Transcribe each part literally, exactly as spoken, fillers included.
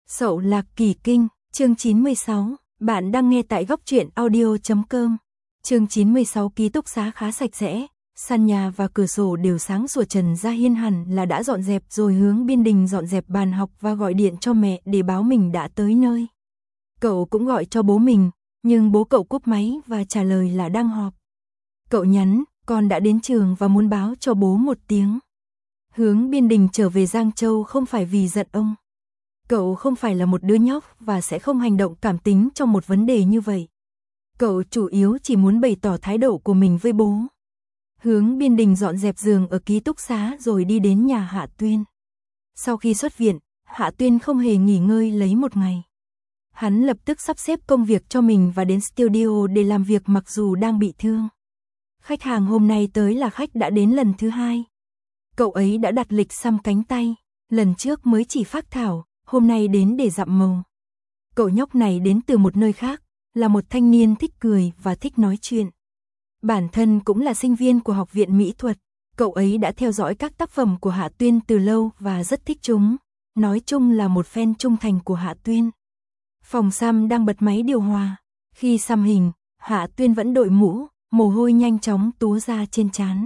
Sậu Lạc Kỳ Kinh, chương chín mươi sáu, bạn đang nghe tại góc truyện audio chấm com. Chương chín mươi sáu, ký túc xá khá sạch sẽ, sàn nhà và cửa sổ đều sáng sủa. Trần Gia Hiên hẳn là đã dọn dẹp rồi hướng Biên Đình dọn dẹp bàn học và gọi điện cho mẹ để báo mình đã tới nơi. Cậu cũng gọi cho bố mình, nhưng bố cậu cúp máy và trả lời là đang họp. Cậu nhắn, con đã đến trường và muốn báo cho bố một tiếng. Hướng Biên Đình trở về Giang Châu không phải vì giận ông. Cậu không phải là một đứa nhóc và sẽ không hành động cảm tính trong một vấn đề như vậy. Cậu chủ yếu chỉ muốn bày tỏ thái độ của mình với bố. Hướng Biên Đình dọn dẹp giường ở ký túc xá rồi đi đến nhà Hạ Tuyên. Sau khi xuất viện, Hạ Tuyên không hề nghỉ ngơi lấy một ngày. Hắn lập tức sắp xếp công việc cho mình và đến studio để làm việc mặc dù đang bị thương. Khách hàng hôm nay tới là khách đã đến lần thứ hai. Cậu ấy đã đặt lịch xăm cánh tay, lần trước mới chỉ phác thảo, hôm nay đến để dặm màu. Cậu nhóc này đến từ một nơi khác, là một thanh niên thích cười và thích nói chuyện. Bản thân cũng là sinh viên của Học viện Mỹ thuật, cậu ấy đã theo dõi các tác phẩm của Hạ Tuyên từ lâu và rất thích chúng, nói chung là một fan trung thành của Hạ Tuyên. Phòng xăm đang bật máy điều hòa, khi xăm hình, Hạ Tuyên vẫn đội mũ, mồ hôi nhanh chóng túa ra trên trán.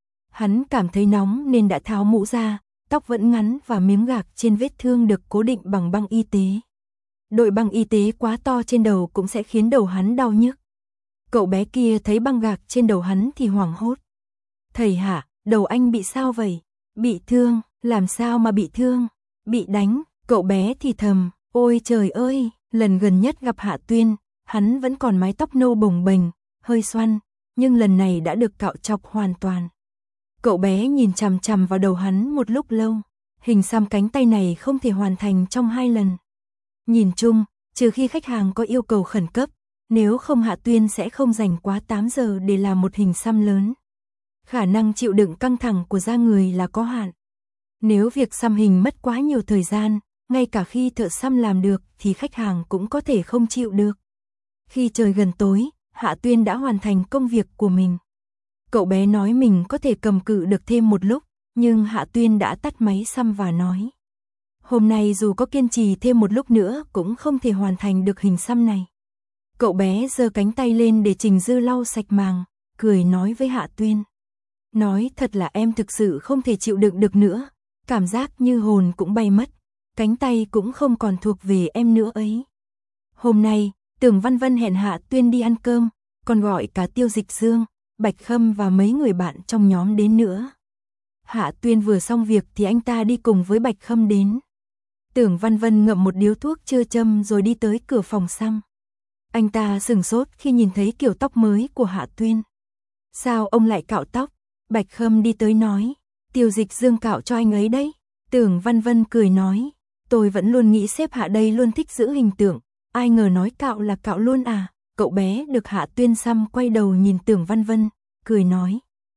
Hắn cảm thấy nóng nên đã tháo mũ ra, tóc vẫn ngắn và miếng gạc trên vết thương được cố định bằng băng y tế. Đội băng y tế quá to trên đầu cũng sẽ khiến đầu hắn đau nhức. Cậu bé kia thấy băng gạc trên đầu hắn thì hoảng hốt. Thầy Hạ, đầu anh bị sao vậy? Bị thương, làm sao mà bị thương? Bị đánh, cậu bé thì thầm, ôi trời ơi, lần gần nhất gặp Hạ Tuyên, hắn vẫn còn mái tóc nâu bồng bềnh, hơi xoăn, nhưng lần này đã được cạo chọc hoàn toàn. Cậu bé nhìn chằm chằm vào đầu hắn một lúc lâu, hình xăm cánh tay này không thể hoàn thành trong hai lần. Nhìn chung, trừ khi khách hàng có yêu cầu khẩn cấp, nếu không Hạ Tuyên sẽ không dành quá tám giờ để làm một hình xăm lớn. Khả năng chịu đựng căng thẳng của da người là có hạn. Nếu việc xăm hình mất quá nhiều thời gian, ngay cả khi thợ xăm làm được thì khách hàng cũng có thể không chịu được. Khi trời gần tối, Hạ Tuyên đã hoàn thành công việc của mình. Cậu bé nói mình có thể cầm cự được thêm một lúc, nhưng Hạ Tuyên đã tắt máy xăm và nói. Hôm nay dù có kiên trì thêm một lúc nữa cũng không thể hoàn thành được hình xăm này. Cậu bé giơ cánh tay lên để Trình Dư lau sạch màng, cười nói với Hạ Tuyên. Nói thật là em thực sự không thể chịu đựng được nữa, cảm giác như hồn cũng bay mất, cánh tay cũng không còn thuộc về em nữa ấy. Hôm nay, Tưởng Văn Vân hẹn Hạ Tuyên đi ăn cơm, còn gọi cả Tiêu Dịch Dương, Bạch Khâm và mấy người bạn trong nhóm đến nữa. Hạ Tuyên vừa xong việc thì anh ta đi cùng với Bạch Khâm đến. Tưởng Văn Vân ngậm một điếu thuốc chưa châm rồi đi tới cửa phòng xăm. Anh ta sửng sốt khi nhìn thấy kiểu tóc mới của Hạ Tuyên. Sao ông lại cạo tóc? Bạch Khâm đi tới nói. Tiêu Dịch Dương cạo cho anh ấy đấy. Tưởng Văn Vân cười nói. Tôi vẫn luôn nghĩ sếp Hạ đây luôn thích giữ hình tượng. Ai ngờ nói cạo là cạo luôn à? Cậu bé được Hạ Tuyên xăm quay đầu nhìn Tưởng Văn Vân, cười nói.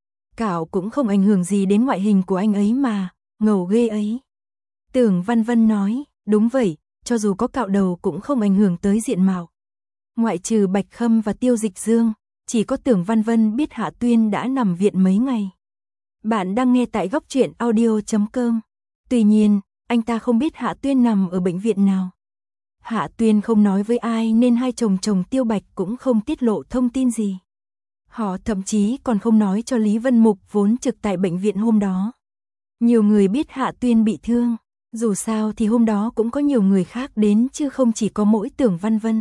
Cạo cũng không ảnh hưởng gì đến ngoại hình của anh ấy mà, ngầu ghê ấy. Tưởng Văn Vân nói, đúng vậy, cho dù có cạo đầu cũng không ảnh hưởng tới diện mạo. Ngoại trừ Bạch Khâm và Tiêu Dịch Dương, chỉ có Tưởng Văn Vân biết Hạ Tuyên đã nằm viện mấy ngày. Bạn đang nghe tại góc truyện audio chấm com. Tuy nhiên, anh ta không biết Hạ Tuyên nằm ở bệnh viện nào. Hạ Tuyên không nói với ai nên hai chồng chồng Tiêu Bạch cũng không tiết lộ thông tin gì. Họ thậm chí còn không nói cho Lý Vân Mục vốn trực tại bệnh viện hôm đó. Nhiều người biết Hạ Tuyên bị thương, dù sao thì hôm đó cũng có nhiều người khác đến chứ không chỉ có mỗi Tưởng Văn Vân.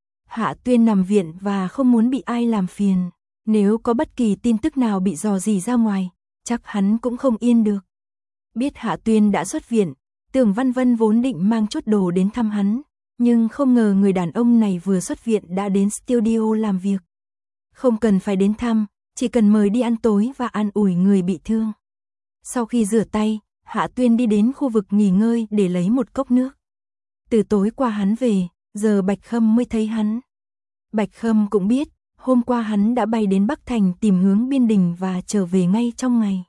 Hạ Tuyên nằm viện và không muốn bị ai làm phiền, nếu có bất kỳ tin tức nào bị dò dỉ ra ngoài, chắc hắn cũng không yên được. Biết Hạ Tuyên đã xuất viện, Tưởng Văn Vân vốn định mang chút đồ đến thăm hắn. Nhưng không ngờ người đàn ông này vừa xuất viện đã đến studio làm việc. Không cần phải đến thăm, chỉ cần mời đi ăn tối và an ủi người bị thương. Sau khi rửa tay, Hạ Tuyên đi đến khu vực nghỉ ngơi để lấy một cốc nước. Từ tối qua hắn về, giờ Bạch Khâm mới thấy hắn. Bạch Khâm cũng biết, hôm qua hắn đã bay đến Bắc Thành tìm hướng Biên Đình và trở về ngay trong ngày.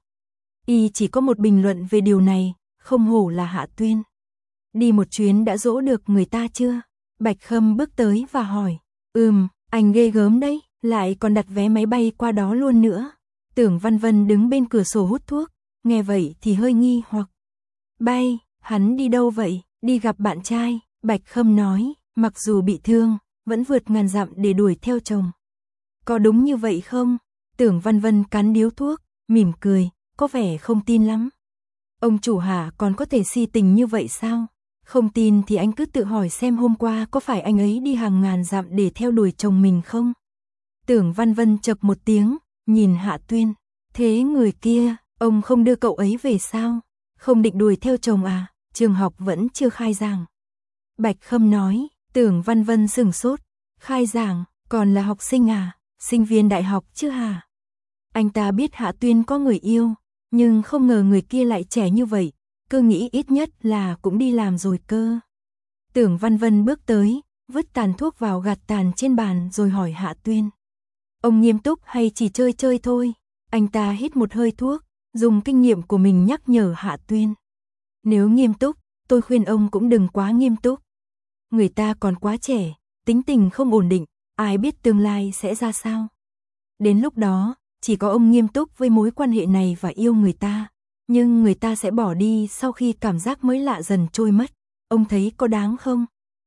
Y chỉ có một bình luận về điều này, không hổ là Hạ Tuyên. Đi một chuyến đã dỗ được người ta chưa? Bạch Khâm bước tới và hỏi. Ừm, anh ghê gớm đấy, lại còn đặt vé máy bay qua đó luôn nữa. Tưởng Văn Vân đứng bên cửa sổ hút thuốc, nghe vậy thì hơi nghi hoặc. Bay, hắn đi đâu vậy? Đi gặp bạn trai. Bạch Khâm nói, mặc dù bị thương, vẫn vượt ngàn dặm để đuổi theo chồng. Có đúng như vậy không? Tưởng Văn Vân cắn điếu thuốc, mỉm cười, có vẻ không tin lắm. Ông chủ hả còn có thể si tình như vậy sao? Không tin thì anh cứ tự hỏi xem hôm qua có phải anh ấy đi hàng ngàn dặm để theo đuổi chồng mình không? Tưởng Văn Vân chậc một tiếng, nhìn Hạ Tuyên. Thế người kia, ông không đưa cậu ấy về sao? Không định đuổi theo chồng à? Trường học vẫn chưa khai giảng. Bạch Khâm nói, Tưởng Văn Vân sửng sốt. Khai giảng, còn là học sinh à? Sinh viên đại học chứ hả? Anh ta biết Hạ Tuyên có người yêu, nhưng không ngờ người kia lại trẻ như vậy, cứ nghĩ ít nhất là cũng đi làm rồi cơ. Tưởng Văn Vân bước tới, vứt tàn thuốc vào gạt tàn trên bàn rồi hỏi Hạ Tuyên. Ông nghiêm túc hay chỉ chơi chơi thôi? Anh ta hít một hơi thuốc, dùng kinh nghiệm của mình nhắc nhở Hạ Tuyên. Nếu nghiêm túc, tôi khuyên ông cũng đừng quá nghiêm túc. Người ta còn quá trẻ, tính tình không ổn định, ai biết tương lai sẽ ra sao. Đến lúc đó, chỉ có ông nghiêm túc với mối quan hệ này và yêu người ta, nhưng người ta sẽ bỏ đi sau khi cảm giác mới lạ dần trôi mất. Ông thấy có đáng không?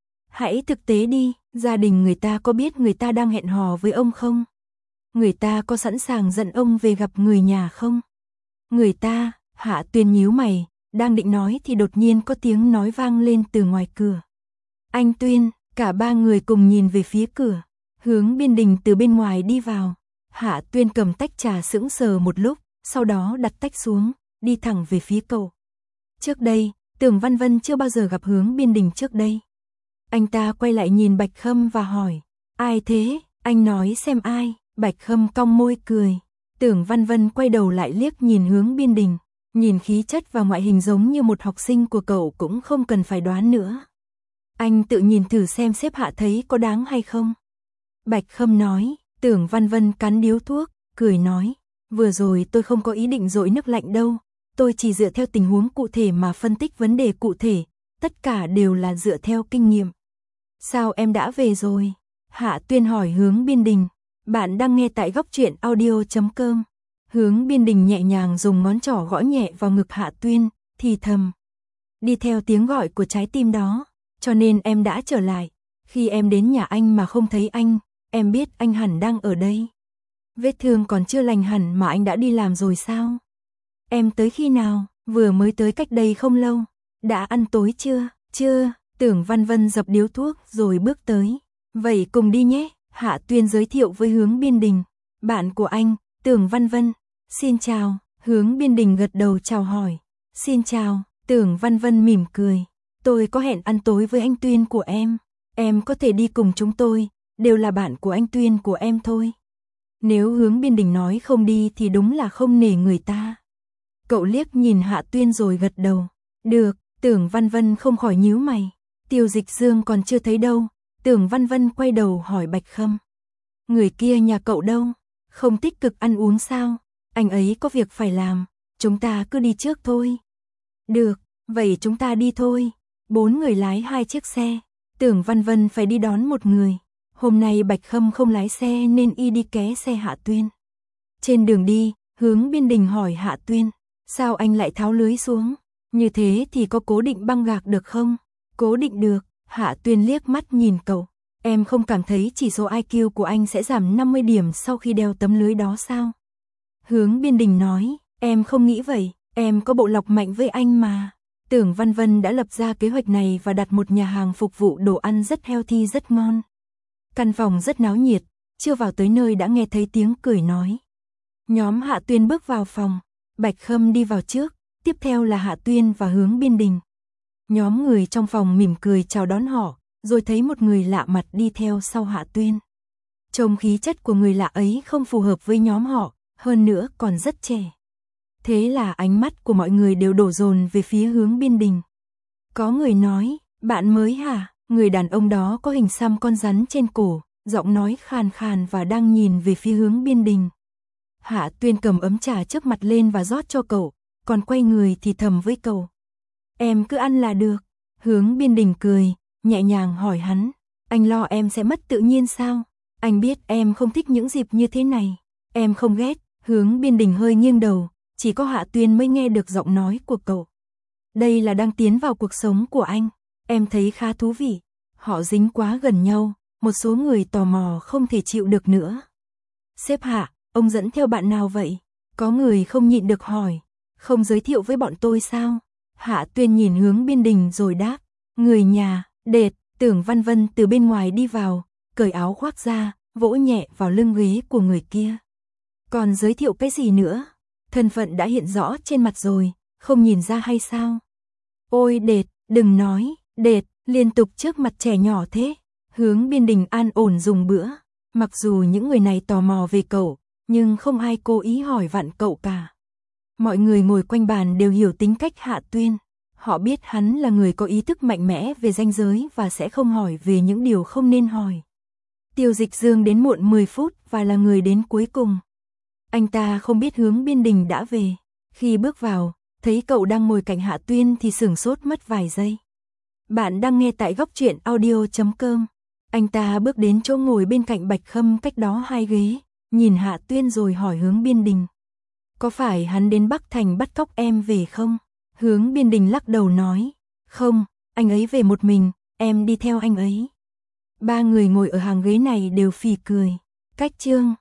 Hãy thực tế đi, gia đình người ta có biết người ta đang hẹn hò với ông không? Người ta có sẵn sàng dẫn ông về gặp người nhà không? Người ta, Hạ Tuyên nhíu mày, đang định nói thì đột nhiên có tiếng nói vang lên từ ngoài cửa. Anh Tuyên, cả ba người cùng nhìn về phía cửa, Hướng Biên Đình từ bên ngoài đi vào. Hạ Tuyên cầm tách trà sững sờ một lúc, sau đó đặt tách xuống, đi thẳng về phía cậu. Trước đây, Tưởng Văn Vân chưa bao giờ gặp Hướng Biên Đình trước đây. Anh ta quay lại nhìn Bạch Khâm và hỏi, ai thế, anh nói xem ai. Bạch Khâm cong môi cười. Tưởng Văn Vân quay đầu lại liếc nhìn Hướng Biên Đình, nhìn khí chất và ngoại hình giống như một học sinh của cậu cũng không cần phải đoán nữa. Anh tự nhìn thử xem xếp Hạ thấy có đáng hay không. Bạch Khâm nói. Tưởng Văn Vân cắn điếu thuốc, cười nói, vừa rồi tôi không có ý định dội nước lạnh đâu, tôi chỉ dựa theo tình huống cụ thể mà phân tích vấn đề cụ thể, tất cả đều là dựa theo kinh nghiệm. Sao em đã về rồi? Hạ Tuyên hỏi Hướng Biên Đình. Bạn đang nghe tại góc truyện audio chấm com. Hướng Biên Đình nhẹ nhàng dùng ngón trỏ gõ nhẹ vào ngực Hạ Tuyên, thì thầm. Đi theo tiếng gọi của trái tim đó, cho nên em đã trở lại. Khi em đến nhà anh mà không thấy anh, em biết anh hẳn đang ở đây. Vết thương còn chưa lành hẳn mà anh đã đi làm rồi sao? Em tới khi nào? Vừa mới tới cách đây không lâu. Đã ăn tối chưa? Chưa. Tưởng Văn Vân dập điếu thuốc rồi bước tới. Vậy cùng đi nhé. Hạ Tuyên giới thiệu với Hướng Biên Đình. Bạn của anh, Tưởng Văn Vân. Xin chào. Hướng Biên Đình gật đầu chào hỏi. Xin chào. Tưởng Văn Vân mỉm cười. Tôi có hẹn ăn tối với anh Tuyên của em. Em có thể đi cùng chúng tôi. Đều là bạn của anh Tuyên của em thôi. Nếu Hướng Biên Đình nói không đi thì đúng là không nể người ta. Cậu liếc nhìn Hạ Tuyên rồi gật đầu. Được. Tưởng Văn Vân không khỏi nhíu mày. Tiêu Dịch Dương còn chưa thấy đâu. Tưởng Văn Vân quay đầu hỏi Bạch Khâm. Người kia nhà cậu đâu? Không tích cực ăn uống sao? Anh ấy có việc phải làm. Chúng ta cứ đi trước thôi. Được. Vậy chúng ta đi thôi. Bốn người lái hai chiếc xe. Tưởng Văn Vân phải đi đón một người. Hôm nay Bạch Khâm không lái xe nên y đi ké xe Hạ Tuyên. Trên đường đi, Hướng Biên Đình hỏi Hạ Tuyên. Sao anh lại tháo lưới xuống? Như thế thì có cố định băng gạc được không? Cố định được. Hạ Tuyên liếc mắt nhìn cậu. Em không cảm thấy chỉ số i kiu của anh sẽ giảm năm mươi điểm sau khi đeo tấm lưới đó sao? Hướng Biên Đình nói. Em không nghĩ vậy. Em có bộ lọc mạnh với anh mà. Tưởng Văn Vân đã lập ra kế hoạch này và đặt một nhà hàng phục vụ đồ ăn rất healthy rất ngon. Căn phòng rất náo nhiệt, chưa vào tới nơi đã nghe thấy tiếng cười nói. Nhóm Hạ Tuyên bước vào phòng, Bạch Khâm đi vào trước, tiếp theo là Hạ Tuyên và Hướng Biên Đình. Nhóm người trong phòng mỉm cười chào đón họ, rồi thấy một người lạ mặt đi theo sau Hạ Tuyên. Trông khí chất của người lạ ấy không phù hợp với nhóm họ, hơn nữa còn rất trẻ. Thế là ánh mắt của mọi người đều đổ dồn về phía Hướng Biên Đình. Có người nói, bạn mới hả? Người đàn ông đó có hình xăm con rắn trên cổ, giọng nói khàn khàn và đang nhìn về phía Hướng Biên Đình. Hạ Tuyên cầm ấm trà trước mặt lên và rót cho cậu, còn quay người thì thầm với cậu. Em cứ ăn là được. Hướng Biên Đình cười, nhẹ nhàng hỏi hắn. Anh lo em sẽ mất tự nhiên sao? Anh biết em không thích những dịp như thế này. Em không ghét. Hướng Biên Đình hơi nghiêng đầu, chỉ có Hạ Tuyên mới nghe được giọng nói của cậu. Đây là đang tiến vào cuộc sống của anh. Em thấy khá thú vị. Họ dính quá gần nhau, một số người tò mò không thể chịu được nữa. Sếp Hạ, ông dẫn theo bạn nào vậy? Có người không nhịn được hỏi. Không giới thiệu với bọn tôi sao? Hạ Tuyên nhìn hướng Biên Đình rồi đáp. Người nhà, Đệt. Tưởng Văn Vân từ bên ngoài đi vào, cởi áo khoác ra, vỗ nhẹ vào lưng ghế của người kia. Còn giới thiệu cái gì nữa? Thân phận đã hiện rõ trên mặt rồi, không nhìn ra hay sao? Ôi Đệt, đừng nói, Đệt, liên tục trước mặt trẻ nhỏ thế. Hướng Biên Đình an ổn dùng bữa. Mặc dù những người này tò mò về cậu, nhưng không ai cố ý hỏi vặn cậu cả. Mọi người ngồi quanh bàn đều hiểu tính cách Hạ Tuyên. Họ biết hắn là người có ý thức mạnh mẽ về ranh giới và sẽ không hỏi về những điều không nên hỏi. Tiêu Dịch Dương đến muộn mười phút và là người đến cuối cùng. Anh ta không biết Hướng Biên Đình đã về. Khi bước vào, thấy cậu đang ngồi cạnh Hạ Tuyên thì sửng sốt mất vài giây. Bạn đang nghe tại góc truyện audio chấm com. Anh ta bước đến chỗ ngồi bên cạnh Bạch Khâm cách đó hai ghế, nhìn Hạ Tuyên rồi hỏi Hướng Biên Đình. Có phải hắn đến Bắc Thành bắt cóc em về không? Hướng Biên Đình lắc đầu nói. Không, anh ấy về một mình, em đi theo anh ấy. Ba người ngồi ở hàng ghế này đều phì cười. Cách chương